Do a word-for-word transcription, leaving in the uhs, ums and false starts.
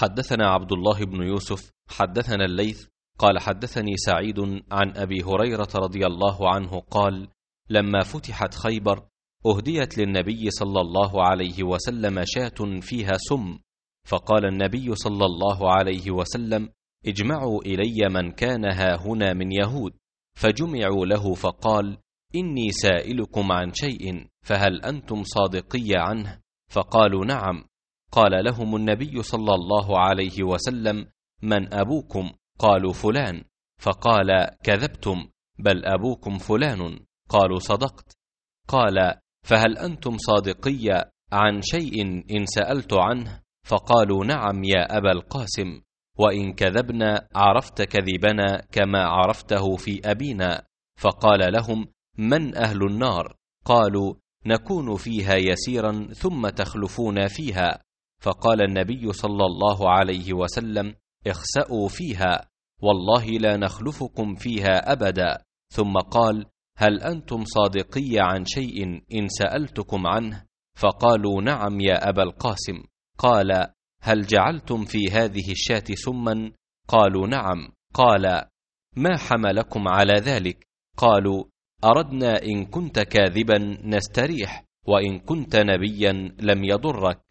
حدثنا عبد الله بن يوسف حدثنا الليث قال حدثني سعيد عن أبي هريرة رضي الله عنه قال: لما فتحت خيبر أهديت للنبي صلى الله عليه وسلم شاة فيها سم، فقال النبي صلى الله عليه وسلم: اجمعوا إلي من كان هاهنا من يهود، فجمعوا له، فقال: إني سائلكم عن شيء فهل أنتم صادقي عنه؟ فقالوا: نعم. قال لهم النبي صلى الله عليه وسلم: من أبوكم؟ قالوا: فلان. فقال: كذبتم، بل أبوكم فلان. قالوا: صدقت. قال: فهل أنتم صادقي عن شيء إن سألت عنه؟ فقالوا: نعم يا أبا القاسم، وإن كذبنا عرفت كذبنا كما عرفته في أبينا. فقال لهم: من أهل النار؟ قالوا: نكون فيها يسيرا ثم تخلفون فيها. فقال النبي صلى الله عليه وسلم: اخسأوا فيها، والله لا نخلفكم فيها أبدا. ثم قال: هل أنتم صادقي عن شيء إن سألتكم عنه؟ فقالوا: نعم يا أبا القاسم. قال: هل جعلتم في هذه الشاة سما؟ قالوا: نعم. قال: ما حملكم على ذلك؟ قالوا: أردنا إن كنت كاذبا نستريح، وإن كنت نبيا لم يضرك.